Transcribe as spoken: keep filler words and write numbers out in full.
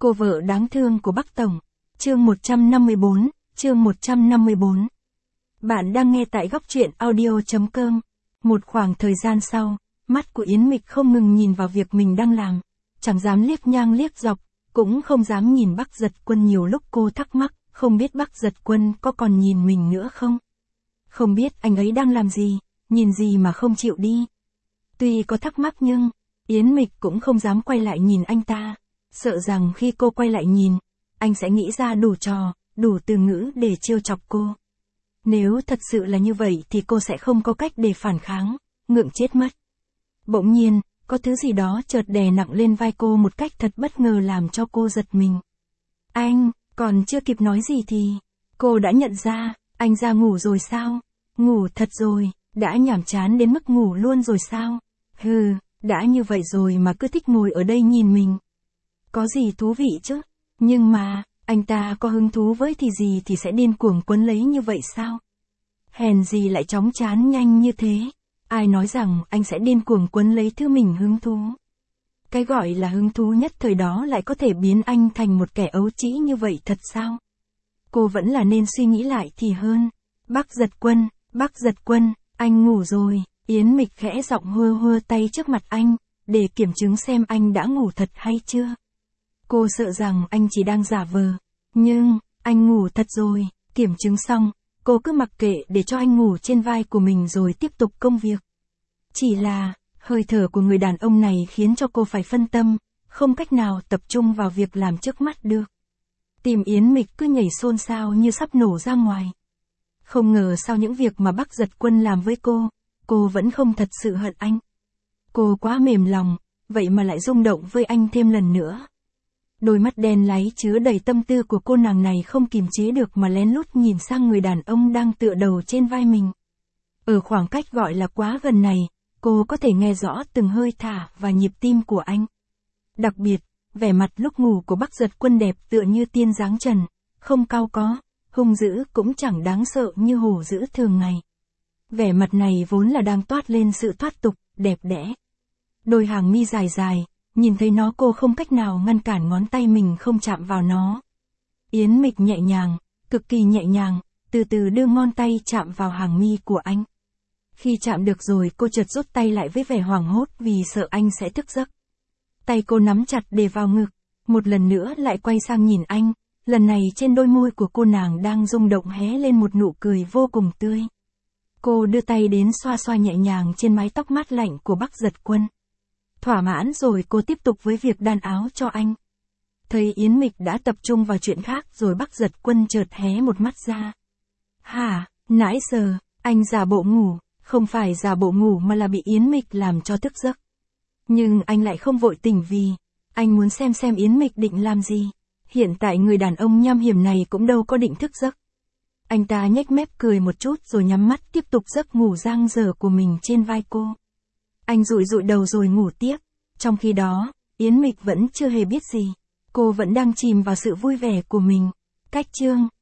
Cô vợ đáng thương của Bắc Tổng. Chương một trăm năm mươi bốn, chương một trăm năm mươi bốn. Bạn đang nghe tại góc truyện audio chấm com. Một khoảng thời gian sau, mắt của Yến Mịch không ngừng nhìn vào việc mình đang làm. Chẳng dám liếc nhang liếc dọc, cũng không dám nhìn Bắc Giật Quân. Nhiều lúc cô thắc mắc, không biết Bắc Giật Quân có còn nhìn mình nữa không? Không biết anh ấy đang làm gì, nhìn gì mà không chịu đi. Tuy có thắc mắc nhưng, Yến Mịch cũng không dám quay lại nhìn anh ta. Sợ rằng khi cô quay lại nhìn, anh sẽ nghĩ ra đủ trò, đủ từ ngữ để trêu chọc cô. Nếu thật sự là như vậy thì cô sẽ không có cách để phản kháng, ngượng chết mất. Bỗng nhiên, có thứ gì đó chợt đè nặng lên vai cô một cách thật bất ngờ làm cho cô giật mình. Anh, còn chưa kịp nói gì thì, cô đã nhận ra, anh ra ngủ rồi sao? Ngủ thật rồi, đã nhàm chán đến mức ngủ luôn rồi sao? Hừ, đã như vậy rồi mà cứ thích ngồi ở đây nhìn mình. Có gì thú vị chứ? Nhưng mà, anh ta có hứng thú với thì gì thì sẽ điên cuồng quấn lấy như vậy sao? Hèn gì lại chóng chán nhanh như thế? Ai nói rằng anh sẽ điên cuồng quấn lấy thứ mình hứng thú? Cái gọi là hứng thú nhất thời đó lại có thể biến anh thành một kẻ ấu trĩ như vậy thật sao? Cô vẫn là nên suy nghĩ lại thì hơn. Bắc Giật Quân, Bắc Giật Quân, anh ngủ rồi. Yến Mịch khẽ giọng hơ hơ tay trước mặt anh, để kiểm chứng xem anh đã ngủ thật hay chưa. Cô sợ rằng anh chỉ đang giả vờ. Nhưng, anh ngủ thật rồi. Kiểm chứng xong, cô cứ mặc kệ để cho anh ngủ trên vai của mình rồi tiếp tục công việc. Chỉ là, hơi thở của người đàn ông này khiến cho cô phải phân tâm, không cách nào tập trung vào việc làm trước mắt được. Tim Yến Mịch cứ nhảy xôn xao như sắp nổ ra ngoài. Không ngờ sau những việc mà Bắc Giật Quân làm với cô, cô vẫn không thật sự hận anh. Cô quá mềm lòng, vậy mà lại rung động với anh thêm lần nữa. Đôi mắt đen láy chứa đầy tâm tư của cô nàng này không kìm chế được mà lén lút nhìn sang người đàn ông đang tựa đầu trên vai mình. Ở khoảng cách gọi là quá gần này, cô có thể nghe rõ từng hơi thở và nhịp tim của anh. Đặc biệt, vẻ mặt lúc ngủ của Bắc Giật Quân đẹp tựa như tiên dáng trần, không cau có, hung dữ cũng chẳng đáng sợ như hổ dữ thường ngày. Vẻ mặt này vốn là đang toát lên sự thoát tục, đẹp đẽ. Đôi hàng mi dài dài, nhìn thấy nó cô không cách nào ngăn cản ngón tay mình không chạm vào nó. Yến Mịch nhẹ nhàng, cực kỳ nhẹ nhàng, từ từ đưa ngón tay chạm vào hàng mi của anh. Khi chạm được rồi cô chợt rút tay lại với vẻ hoảng hốt vì sợ anh sẽ thức giấc. Tay cô nắm chặt để vào ngực, một lần nữa lại quay sang nhìn anh, lần này trên đôi môi của cô nàng đang rung động hé lên một nụ cười vô cùng tươi. Cô đưa tay đến xoa xoa nhẹ nhàng trên mái tóc mát lạnh của Bắc Giật Quân. Thỏa mãn rồi cô tiếp tục với việc đan áo cho anh. Thấy Yến Mịch đã tập trung vào chuyện khác rồi Bắc Giật Quân chợt hé một mắt ra. Hả, nãy giờ, anh giả bộ ngủ, không phải giả bộ ngủ mà là bị Yến Mịch làm cho thức giấc. Nhưng anh lại không vội tỉnh vì, anh muốn xem xem Yến Mịch định làm gì. Hiện tại người đàn ông nham hiểm này cũng đâu có định thức giấc. Anh ta nhếch mép cười một chút rồi nhắm mắt tiếp tục giấc ngủ giang dở của mình trên vai cô. Anh dụi dụi đầu rồi ngủ tiếp. Trong khi đó, Yến Mịch vẫn chưa hề biết gì. Cô vẫn đang chìm vào sự vui vẻ của mình. Cách chương